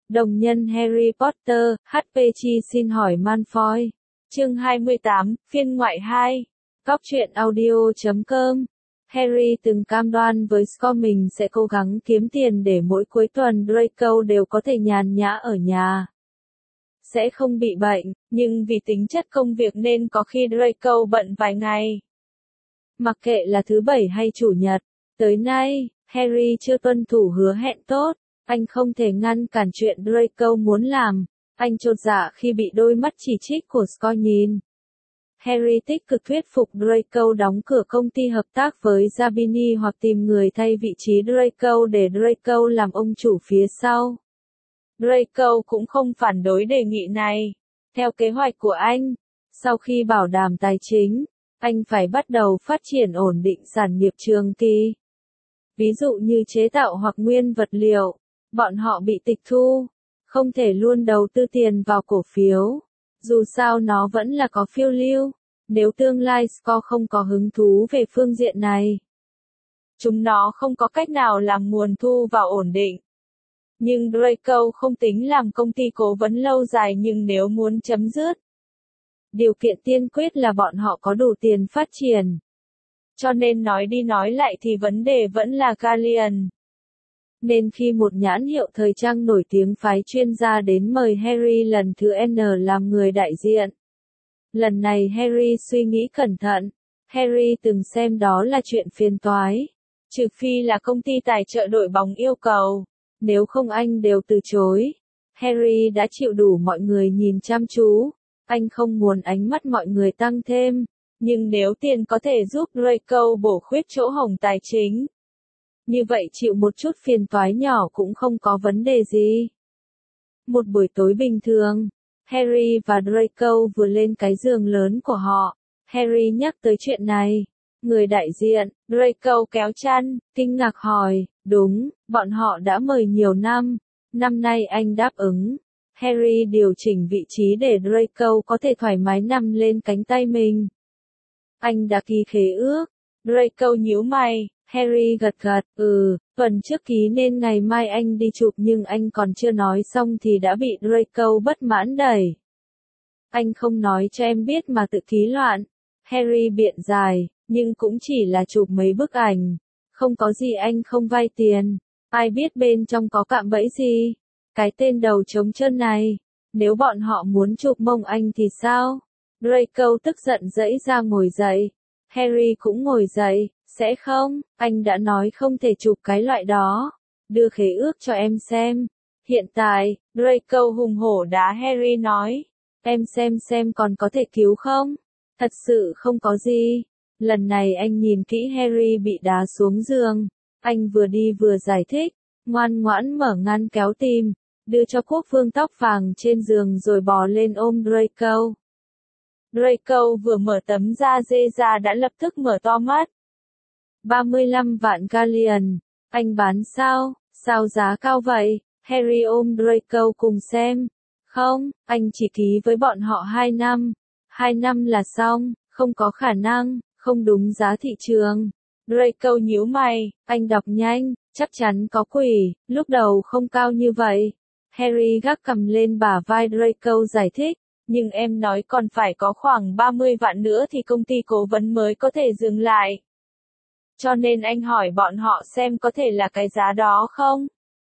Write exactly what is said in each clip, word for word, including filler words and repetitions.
Đồng nhân Harry Potter, hát pê Chi xin hỏi Malfoy. Chương hai mươi tám, phiên ngoại hai. Cóc truyện audio chấm com. Harry từng cam đoan với Scott mình sẽ cố gắng kiếm tiền để mỗi cuối tuần Draco đều có thể nhàn nhã ở nhà. Sẽ không bị bệnh, nhưng vì tính chất công việc nên có khi Draco bận vài ngày. Mặc kệ là thứ bảy hay chủ nhật, tới nay, Harry chưa tuân thủ hứa hẹn tốt. Anh không thể ngăn cản chuyện Draco muốn làm. Anh chột dạ khi bị đôi mắt chỉ trích của Scott nhìn. Harry tích cực thuyết phục Draco đóng cửa công ty hợp tác với Zabini hoặc tìm người thay vị trí Draco để Draco làm ông chủ phía sau. Draco cũng không phản đối đề nghị này. Theo kế hoạch của anh, sau khi bảo đảm tài chính, anh phải bắt đầu phát triển ổn định sản nghiệp trường kỳ. Ví dụ như chế tạo hoặc nguyên vật liệu. Bọn họ bị tịch thu, không thể luôn đầu tư tiền vào cổ phiếu. Dù sao nó vẫn là có phiêu lưu, nếu tương lai Scott không có hứng thú về phương diện này. Chúng nó không có cách nào làm nguồn thu vào ổn định. Nhưng Draco không tính làm công ty cố vấn lâu dài nhưng nếu muốn chấm dứt. Điều kiện tiên quyết là bọn họ có đủ tiền phát triển. Cho nên nói đi nói lại thì vấn đề vẫn là Galleon. Nên khi một nhãn hiệu thời trang nổi tiếng phái chuyên gia đến mời Harry lần thứ N làm người đại diện. Lần này Harry suy nghĩ cẩn thận. Harry từng xem đó là chuyện phiền toái. Trừ phi là công ty tài trợ đội bóng yêu cầu. Nếu không anh đều từ chối. Harry đã chịu đủ mọi người nhìn chăm chú. Anh không muốn ánh mắt mọi người tăng thêm. Nhưng nếu tiền có thể giúp Draco bổ khuyết chỗ hổng tài chính. Như vậy chịu một chút phiền toái nhỏ cũng không có vấn đề gì. Một buổi tối bình thường, Harry và Draco vừa lên cái giường lớn của họ. Harry nhắc tới chuyện này. Người đại diện, Draco kéo chăn, kinh ngạc hỏi, đúng, bọn họ đã mời nhiều năm. Năm nay anh đáp ứng. Harry điều chỉnh vị trí để Draco có thể thoải mái nằm lên cánh tay mình. Anh đã ký khế ước. Draco nhíu mày. Harry gật gật, ừ, tuần trước ký nên ngày mai anh đi chụp nhưng anh còn chưa nói xong thì đã bị Draco bất mãn đẩy. Anh không nói cho em biết mà tự ký loạn. Harry biện giải, nhưng cũng chỉ là chụp mấy bức ảnh. Không có gì anh không vay tiền. Ai biết bên trong có cạm bẫy gì. Cái tên đầu trống chân này. Nếu bọn họ muốn chụp mông anh thì sao? Draco tức giận dẫy ra ngồi dậy. Harry cũng ngồi dậy. Sẽ không, anh đã nói không thể chụp cái loại đó. Đưa khế ước cho em xem. Hiện tại, Draco hùng hổ đá Harry nói. Em xem xem còn có thể cứu không? Thật sự không có gì. Lần này anh nhìn kỹ Harry bị đá xuống giường. Anh vừa đi vừa giải thích. Ngoan ngoãn mở ngăn kéo tìm. Đưa cho quốc vương tóc vàng trên giường rồi bò lên ôm Draco. Draco vừa mở tấm da dê ra đã lập tức mở to mắt. ba mươi lăm vạn galleon. Anh bán sao? Sao giá cao vậy? Harry ôm Draco cùng xem. Không, anh chỉ ký với bọn họ hai năm. hai năm là xong, không có khả năng, không đúng giá thị trường. Draco nhíu mày, anh đọc nhanh, chắc chắn có quỷ, lúc đầu không cao như vậy. Harry gác cầm lên bả vai Draco giải thích. Nhưng em nói còn phải có khoảng ba mươi vạn nữa thì công ty cố vấn mới có thể dừng lại. Cho nên anh hỏi bọn họ xem có thể là cái giá đó không?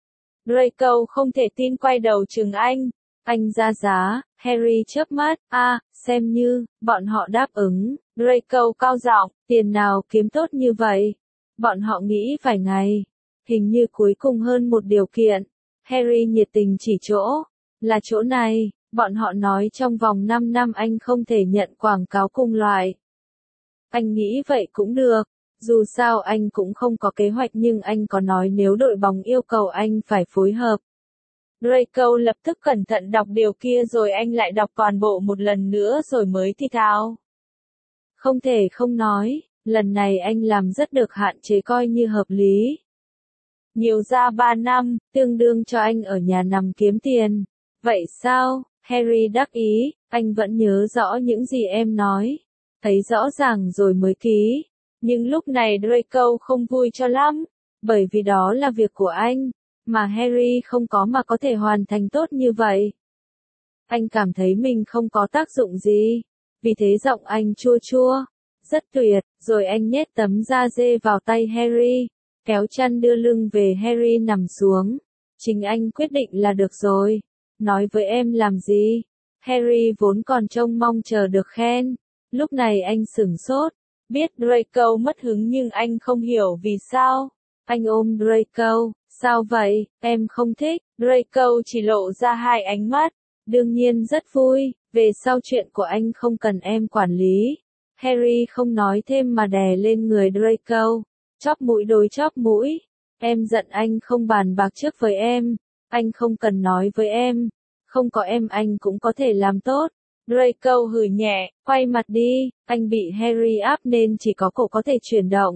Draco không thể tin quay đầu chừng anh. Anh ra giá, Harry chớp mắt, a, à, xem như, bọn họ đáp ứng. Draco cao giọng, tiền nào kiếm tốt như vậy? Bọn họ nghĩ vài ngày. Hình như cuối cùng hơn một điều kiện. Harry nhiệt tình chỉ chỗ. Là chỗ này, bọn họ nói trong vòng năm năm anh không thể nhận quảng cáo cùng loại. Anh nghĩ vậy cũng được. Dù sao anh cũng không có kế hoạch nhưng anh có nói nếu đội bóng yêu cầu anh phải phối hợp. Draco lập tức cẩn thận đọc điều kia rồi anh lại đọc toàn bộ một lần nữa rồi mới thi thào. Không thể không nói, lần này anh làm rất được hạn chế coi như hợp lý. Nhiều ra ba năm, tương đương cho anh ở nhà nằm kiếm tiền. Vậy sao? Harry đắc ý, anh vẫn nhớ rõ những gì em nói. Thấy rõ ràng rồi mới ký. Nhưng lúc này Draco không vui cho lắm, bởi vì đó là việc của anh. mà Harry không có mà có thể hoàn thành tốt như vậy. Anh cảm thấy mình không có tác dụng gì, vì thế giọng anh chua chua, rất tuyệt, rồi anh nhét tấm da dê vào tay Harry, kéo chăn đưa lưng về Harry nằm xuống. Chính anh quyết định là được rồi, nói với em làm gì? Harry vốn còn trông mong chờ được khen, lúc này anh sửng sốt, biết Draco mất hứng nhưng anh không hiểu vì sao. Anh ôm Draco, sao vậy, em không thích, Draco chỉ lộ ra hai ánh mắt, đương nhiên rất vui, về sau chuyện của anh không cần em quản lý. Harry không nói thêm mà đè lên người Draco, chóp mũi đối chóp mũi, em giận anh không bàn bạc trước với em, anh không cần nói với em, không có em anh cũng có thể làm tốt. Draco hừ nhẹ, quay mặt đi, anh bị Harry áp nên chỉ có cổ có thể chuyển động.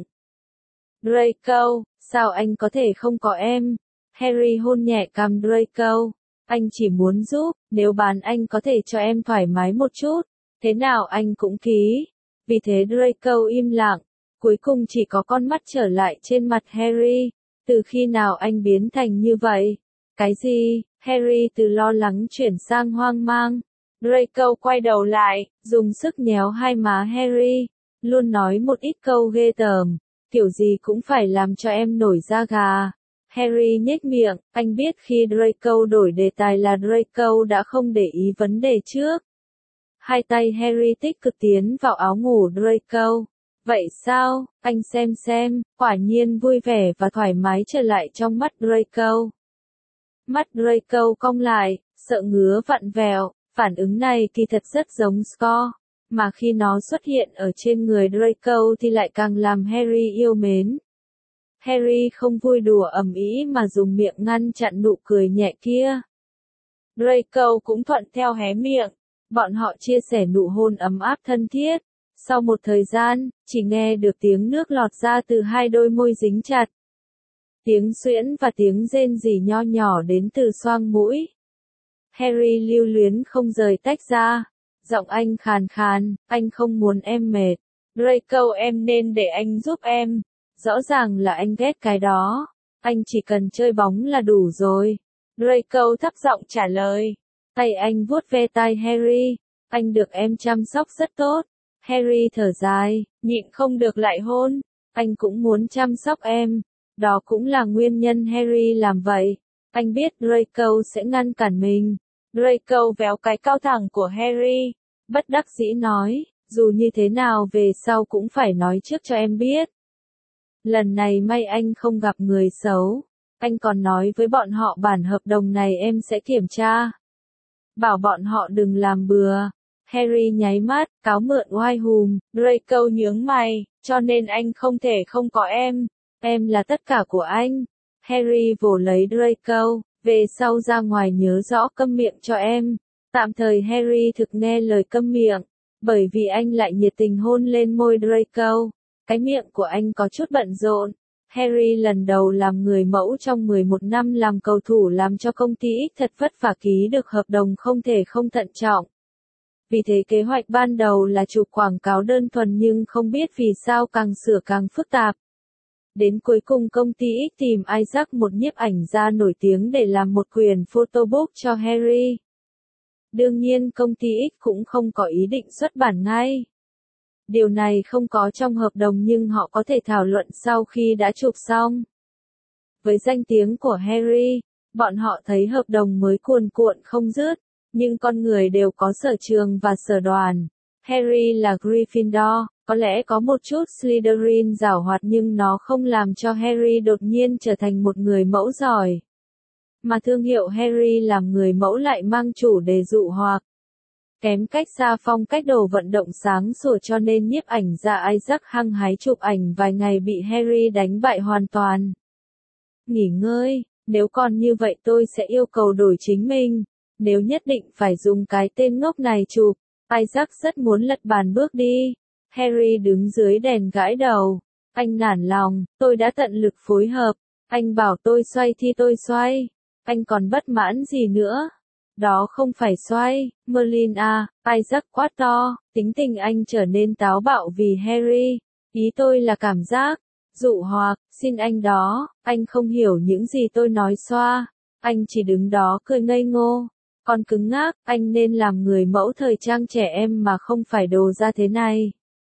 Draco, sao anh có thể không có em? Harry hôn nhẹ cằm Draco, anh chỉ muốn giúp, nếu bán anh có thể cho em thoải mái một chút, thế nào anh cũng ký. Vì thế Draco im lặng, cuối cùng chỉ có con mắt trở lại trên mặt Harry, từ khi nào anh biến thành như vậy? Cái gì? Harry từ lo lắng chuyển sang hoang mang. Draco quay đầu lại, dùng sức nhéo hai má Harry, luôn nói một ít câu ghê tởm, kiểu gì cũng phải làm cho em nổi da gà. Harry nhếch miệng, anh biết khi Draco đổi đề tài là Draco đã không để ý vấn đề trước. Hai tay Harry tích cực tiến vào áo ngủ Draco. Vậy sao, anh xem xem, quả nhiên vui vẻ và thoải mái trở lại trong mắt Draco. Mắt Draco cong lại, sợ ngứa vặn vẹo, phản ứng này kỳ thật rất giống Score, mà khi nó xuất hiện ở trên người Draco thì lại càng làm Harry yêu mến. Harry không vui đùa ầm ĩ mà dùng miệng ngăn chặn nụ cười nhẹ kia. Draco cũng thuận theo hé miệng, bọn họ chia sẻ nụ hôn ấm áp thân thiết. Sau một thời gian, chỉ nghe được tiếng nước lọt ra từ hai đôi môi dính chặt. Tiếng suyễn và tiếng rên rỉ nho nhỏ đến từ xoang mũi. Harry lưu luyến không rời tách ra. Giọng anh khàn khàn, anh không muốn em mệt. Draco em nên để anh giúp em. Rõ ràng là anh ghét cái đó. Anh chỉ cần chơi bóng là đủ rồi. Draco thấp giọng trả lời. Tay anh vuốt ve tai Harry. Anh được em chăm sóc rất tốt. Harry thở dài, nhịn không được lại hôn. Anh cũng muốn chăm sóc em. Đó cũng là nguyên nhân Harry làm vậy. Anh biết Draco sẽ ngăn cản mình. Draco véo cái cao thẳng của Harry. Bất đắc dĩ nói, dù như thế nào về sau cũng phải nói trước cho em biết. Lần này may anh không gặp người xấu. Anh còn nói với bọn họ bản hợp đồng này em sẽ kiểm tra. Bảo bọn họ đừng làm bừa. Harry nháy mắt, cáo mượn oai hùm. Draco nhướng mày, cho nên anh không thể không có em. Em là tất cả của anh. Harry vồ lấy Draco, về sau ra ngoài nhớ rõ câm miệng cho em. Tạm thời Harry thực nghe lời câm miệng, bởi vì anh lại nhiệt tình hôn lên môi Draco. Cái miệng của anh có chút bận rộn. Harry lần đầu làm người mẫu trong mười một năm làm cầu thủ làm cho công ty X thật vất vả ký được hợp đồng không thể không thận trọng. Vì thế kế hoạch ban đầu là chụp quảng cáo đơn thuần nhưng không biết vì sao càng sửa càng phức tạp. Đến cuối cùng công ty X tìm Isaac một nhiếp ảnh gia nổi tiếng để làm một quyển photobook cho Harry. Đương nhiên công ty X cũng không có ý định xuất bản ngay. Điều này không có trong hợp đồng nhưng họ có thể thảo luận sau khi đã chụp xong. Với danh tiếng của Harry, bọn họ thấy hợp đồng mới cuồn cuộn không dứt, nhưng con người đều có sở trường và sở đoàn. Harry là Gryffindor, có lẽ có một chút Slytherin giảo hoạt nhưng nó không làm cho Harry đột nhiên trở thành một người mẫu giỏi. Mà thương hiệu Harry làm người mẫu lại mang chủ đề dụ hoặc. Kém cách xa phong cách đồ vận động sáng sủa cho nên nhiếp ảnh gia Isaac hăng hái chụp ảnh vài ngày bị Harry đánh bại hoàn toàn. Nghỉ ngơi, nếu còn như vậy tôi sẽ yêu cầu đổi chính mình. Nếu nhất định phải dùng cái tên ngốc này chụp, Isaac rất muốn lật bàn bước đi. Harry đứng dưới đèn gãi đầu. Anh nản lòng, tôi đã tận lực phối hợp. Anh bảo tôi xoay thì tôi xoay. Anh còn bất mãn gì nữa? Đó không phải xoay, Merlin à, Isaac quát to, tính tình anh trở nên táo bạo vì Harry. Ý tôi là cảm giác, Dụ hoặc, xin anh đó, anh không hiểu những gì tôi nói xoa. Anh chỉ đứng đó cười ngây ngô. Còn cứng ngắc, anh nên làm người mẫu thời trang trẻ em mà không phải đồ ra thế này.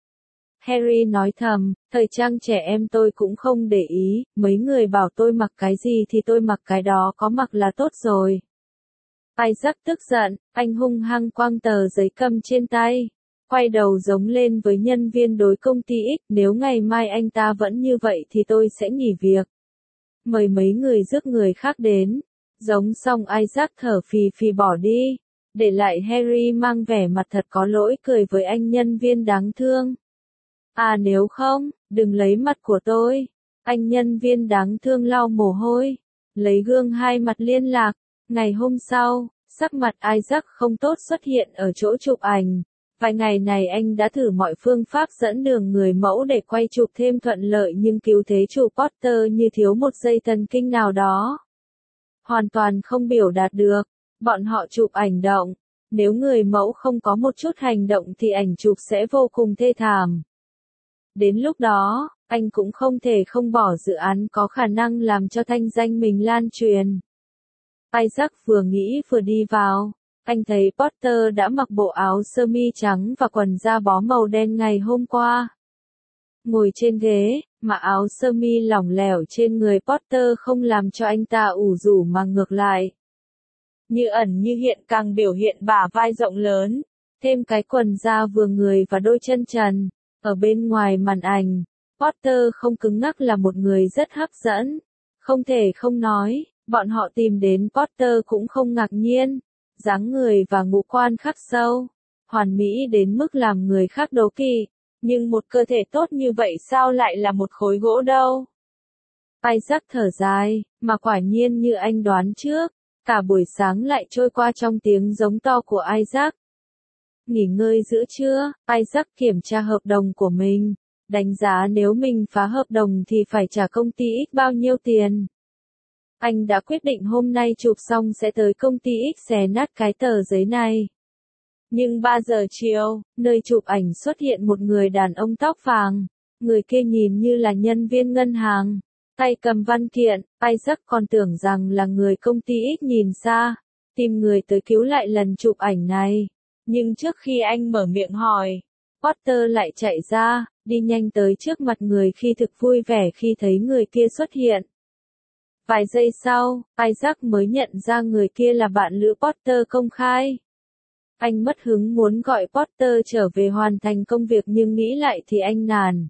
Harry nói thầm, thời trang trẻ em tôi cũng không để ý, mấy người bảo tôi mặc cái gì thì tôi mặc cái đó, có mặc là tốt rồi. Isaac tức giận, anh hung hăng quăng tờ giấy cầm trên tay. Quay đầu giống lên với nhân viên đối công ty X, nếu ngày mai anh ta vẫn như vậy thì tôi sẽ nghỉ việc. Mời mấy người rước người khác đến. Giống xong Isaac thở phì phì bỏ đi. Để lại Harry mang vẻ mặt thật có lỗi cười với anh nhân viên đáng thương. À nếu không, đừng lấy mặt của tôi. Anh nhân viên đáng thương lau mồ hôi. Lấy gương hai mặt liên lạc. Ngày hôm sau, sắc mặt Isaac không tốt xuất hiện ở chỗ chụp ảnh. Vài ngày này anh đã thử mọi phương pháp dẫn đường người mẫu để quay chụp thêm thuận lợi nhưng cứu thế chủ Potter như thiếu một dây thần kinh nào đó. Hoàn toàn không biểu đạt được. Bọn họ chụp ảnh động. Nếu người mẫu không có một chút hành động thì ảnh chụp sẽ vô cùng thê thảm. Đến lúc đó, anh cũng không thể không bỏ dự án có khả năng làm cho thanh danh mình lan truyền. Isaac vừa nghĩ vừa đi vào. Anh thấy Potter đã mặc bộ áo sơ mi trắng và quần da bó màu đen ngày hôm qua. Ngồi trên ghế, mà áo sơ mi lỏng lẻo trên người Potter không làm cho anh ta ủ rũ mà ngược lại. Như ẩn như hiện càng biểu hiện bả vai rộng lớn, thêm cái quần da vừa người và đôi chân trần. Ở bên ngoài màn ảnh, Potter không cứng ngắc là một người rất hấp dẫn. Không thể không nói, bọn họ tìm đến Potter cũng không ngạc nhiên. Dáng người và ngũ quan khắc sâu, hoàn mỹ đến mức làm người khác đố kỵ. Nhưng một cơ thể tốt như vậy sao lại là một khối gỗ đâu? Isaac thở dài, mà quả nhiên như anh đoán trước, cả buổi sáng lại trôi qua trong tiếng giống to của Isaac. Nghỉ ngơi giữa trưa, Isaac kiểm tra hợp đồng của mình, đánh giá nếu mình phá hợp đồng thì phải trả công ty X bao nhiêu tiền. Anh đã quyết định hôm nay chụp xong sẽ tới công ty X xé nát cái tờ giấy này. Nhưng ba giờ chiều, nơi chụp ảnh xuất hiện một người đàn ông tóc vàng. Người kia nhìn như là nhân viên ngân hàng. Tay cầm văn kiện, Isaac còn tưởng rằng là người công ty X nhìn xa. Tìm người tới cứu lại lần chụp ảnh này. Nhưng trước khi anh mở miệng hỏi, Potter lại chạy ra, đi nhanh tới trước mặt người khi thực vui vẻ khi thấy người kia xuất hiện. Vài giây sau, Isaac mới nhận ra người kia là bạn lữ Potter công khai. Anh mất hứng muốn gọi Potter trở về hoàn thành công việc nhưng nghĩ lại thì anh nản.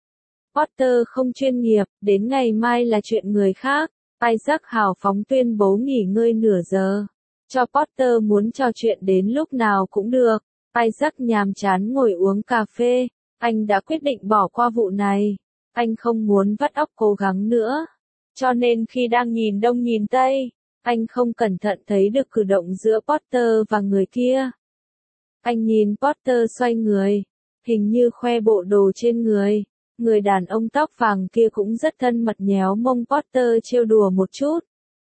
Potter không chuyên nghiệp, đến ngày mai là chuyện người khác. Isaac hào phóng tuyên bố nghỉ ngơi nửa giờ. Cho Potter muốn trò chuyện đến lúc nào cũng được. Isaac nhàm chán ngồi uống cà phê. Anh đã quyết định bỏ qua vụ này. Anh không muốn vắt óc cố gắng nữa. Cho nên khi đang nhìn đông nhìn tây, anh không cẩn thận thấy được cử động giữa Potter và người kia. Anh nhìn Potter xoay người, hình như khoe bộ đồ trên người. Người đàn ông tóc vàng kia cũng rất thân mật nhéo mông Potter trêu đùa một chút.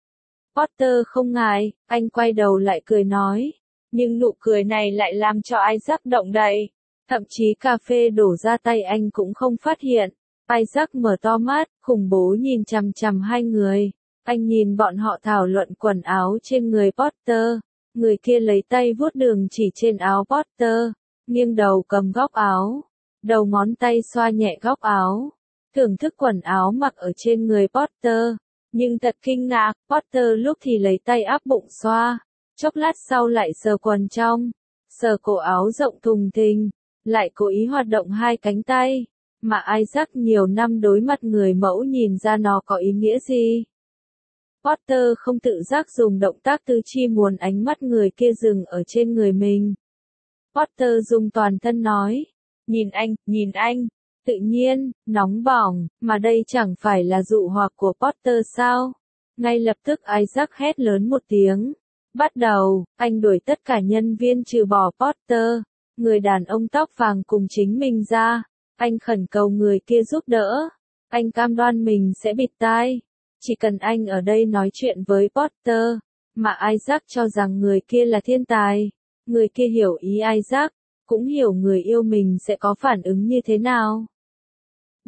Potter không ngại, anh quay đầu lại cười nói. Nhưng nụ cười này lại làm cho Isaac động đậy. Thậm chí cà phê đổ ra tay anh cũng không phát hiện. Isaac mở to mắt, khủng bố nhìn chằm chằm hai người. Anh nhìn bọn họ thảo luận quần áo trên người Potter. Người kia lấy tay vuốt đường chỉ trên áo Potter, nghiêng đầu cầm góc áo, đầu ngón tay xoa nhẹ góc áo, thưởng thức quần áo mặc ở trên người Potter. Nhưng thật kinh ngạc, Potter lúc thì lấy tay áp bụng xoa, chốc lát sau lại sờ quần trong, sờ cổ áo rộng thùng thình, lại cố ý hoạt động hai cánh tay. Mà Isaac nhiều năm đối mặt người mẫu nhìn ra nó có ý nghĩa gì. Potter không tự giác dùng động tác tứ chi muốn ánh mắt người kia dừng ở trên người mình. Potter dùng toàn thân nói, nhìn anh, nhìn anh, tự nhiên, nóng bỏng, mà đây chẳng phải là dụ hoặc của Potter sao? Ngay lập tức Isaac hét lớn một tiếng. Bắt đầu, anh đuổi tất cả nhân viên trừ bỏ Potter, người đàn ông tóc vàng cùng chính mình ra. Anh khẩn cầu người kia giúp đỡ. Anh cam đoan mình sẽ bịt tai. Chỉ cần anh ở đây nói chuyện với Potter, mà Isaac cho rằng người kia là thiên tài. Người kia hiểu ý Isaac, cũng hiểu người yêu mình sẽ có phản ứng như thế nào.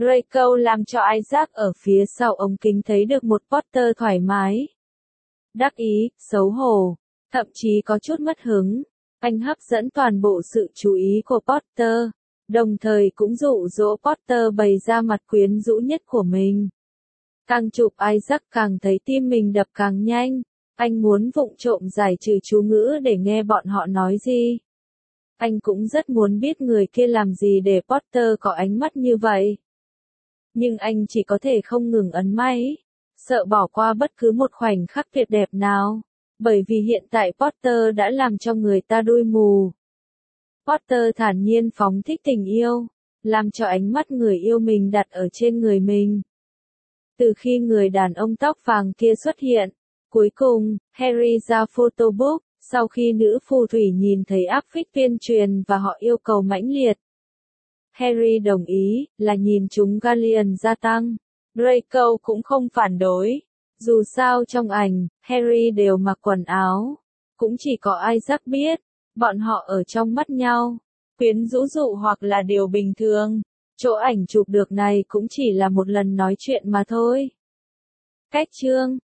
Draco làm cho Isaac ở phía sau ống kính thấy được một Potter thoải mái, đắc ý, xấu hổ, thậm chí có chút mất hứng. Anh hấp dẫn toàn bộ sự chú ý của Potter, đồng thời cũng dụ dỗ Potter bày ra mặt quyến rũ nhất của mình. Càng chụp Isaac càng thấy tim mình đập càng nhanh, anh muốn vụng trộm giải trừ chú ngữ để nghe bọn họ nói gì. Anh cũng rất muốn biết người kia làm gì để Potter có ánh mắt như vậy. Nhưng anh chỉ có thể không ngừng ấn máy, sợ bỏ qua bất cứ một khoảnh khắc tuyệt đẹp nào, bởi vì hiện tại Potter đã làm cho người ta đuôi mù. Potter thản nhiên phóng thích tình yêu, làm cho ánh mắt người yêu mình đặt ở trên người mình. Từ khi người đàn ông tóc vàng kia xuất hiện, cuối cùng, Harry ra photobook, sau khi nữ phù thủy nhìn thấy áp phích tuyên truyền và họ yêu cầu mãnh liệt. Harry đồng ý, là nhìn chúng Galleon gia tăng. Draco cũng không phản đối. Dù sao trong ảnh, Harry đều mặc quần áo. Cũng chỉ có Isaac biết, bọn họ ở trong mắt nhau. Quyến rũ dụ hoặc là điều bình thường. Chỗ ảnh chụp được này cũng chỉ là một lần nói chuyện mà thôi. Cách chương